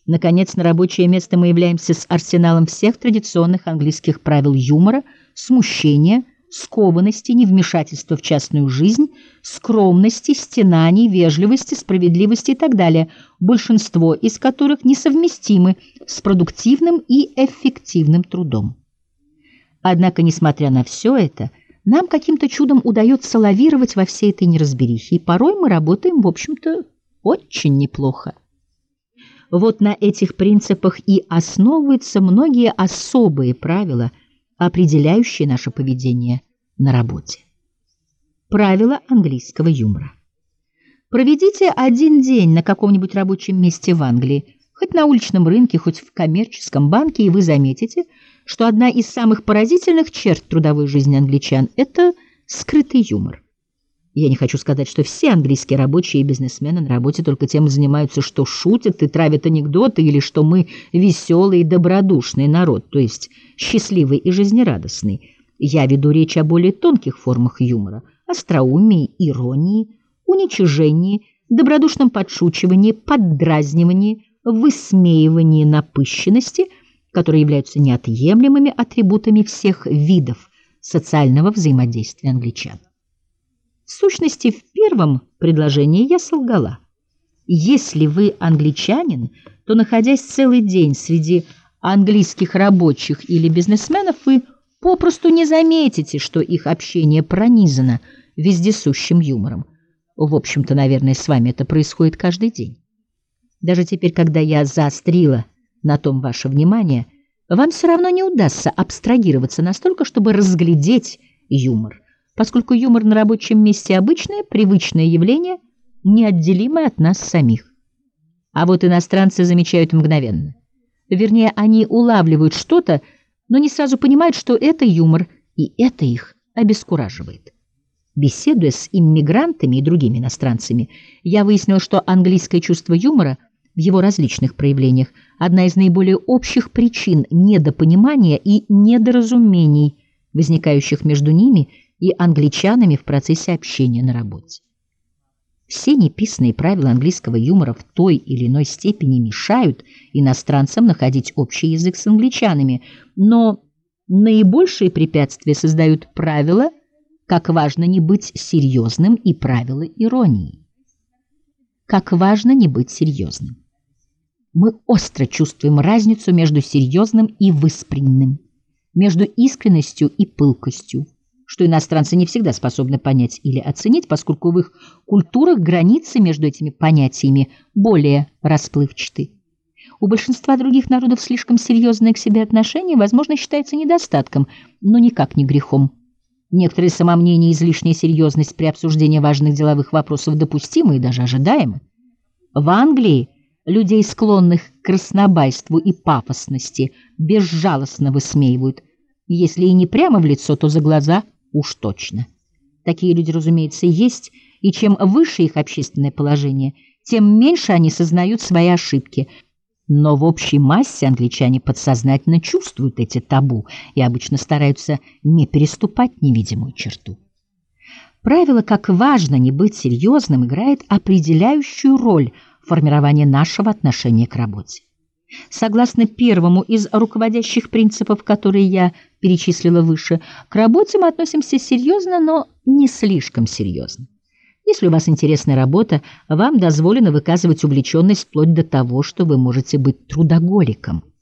Наконец, на рабочее место мы являемся с арсеналом всех традиционных английских правил юмора, смущения, скованности, невмешательства в частную жизнь, скромности, стенаний, вежливости, справедливости и так далее, большинство из которых несовместимы с продуктивным и эффективным трудом. Однако, несмотря на все это, нам каким-то чудом удается лавировать во всей этой неразберихе, и порой мы работаем, в общем-то, очень неплохо. Вот на этих принципах и основываются многие особые правила, определяющие наше поведение на работе. Правила английского юмора. Проведите один день на каком-нибудь рабочем месте в Англии, хоть на уличном рынке, хоть в коммерческом банке, и вы заметите, что одна из самых поразительных черт трудовой жизни англичан – это скрытый юмор. Я не хочу сказать, что все английские рабочие и бизнесмены на работе только тем и занимаются, что шутят и травят анекдоты, или что мы веселый и добродушный народ, то есть счастливый и жизнерадостный. Я веду речь о более тонких формах юмора, остроумии, иронии, уничижении, добродушном подшучивании, поддразнивании, высмеивании напыщенности, которые являются неотъемлемыми атрибутами всех видов социального взаимодействия англичан. В сущности, в первом предложении я солгала. Если вы англичанин, то, находясь целый день среди английских рабочих или бизнесменов, вы попросту не заметите, что их общение пронизано вездесущим юмором. В общем-то, наверное, с вами это происходит каждый день. Даже теперь, когда я заострила на том ваше внимание, вам все равно не удастся абстрагироваться настолько, чтобы разглядеть юмор, поскольку юмор на рабочем месте обычное, привычное явление, неотделимое от нас самих. А вот иностранцы замечают мгновенно. Вернее, они улавливают что-то, но не сразу понимают, что это юмор, и это их обескураживает. Беседуя с иммигрантами и другими иностранцами, я выяснила, что английское чувство юмора в его различных проявлениях – одна из наиболее общих причин недопонимания и недоразумений, возникающих между ними и англичанами в процессе общения на работе. Все неписанные правила английского юмора в той или иной степени мешают иностранцам находить общий язык с англичанами, но наибольшие препятствия создают правила, как важно не быть серьезным, и правила иронии. Как важно не быть серьезным. Мы остро чувствуем разницу между серьезным и выспренним, между искренностью и пылкостью, что иностранцы не всегда способны понять или оценить, поскольку в их культурах границы между этими понятиями более расплывчаты. У большинства других народов слишком серьезное к себе отношение, возможно, считается недостатком, но никак не грехом. Некоторые самомнения и излишняя серьезность при обсуждении важных деловых вопросов допустимы и даже ожидаемы. В Англии людей, склонных к краснобайству и пафосности, безжалостно высмеивают, если и не прямо в лицо, то за глаза уж точно. Такие люди, разумеется, есть, и чем выше их общественное положение, тем меньше они сознают свои ошибки. Но в общей массе англичане подсознательно чувствуют эти табу и обычно стараются не переступать невидимую черту. Правило «как важно не быть серьезным» играет определяющую роль в формировании нашего отношения к работе. Согласно первому из руководящих принципов, которые я перечислила выше, к работе мы относимся серьезно, но не слишком серьезно. Если у вас интересная работа, вам дозволено выказывать увлеченность вплоть до того, что вы можете быть трудоголиком.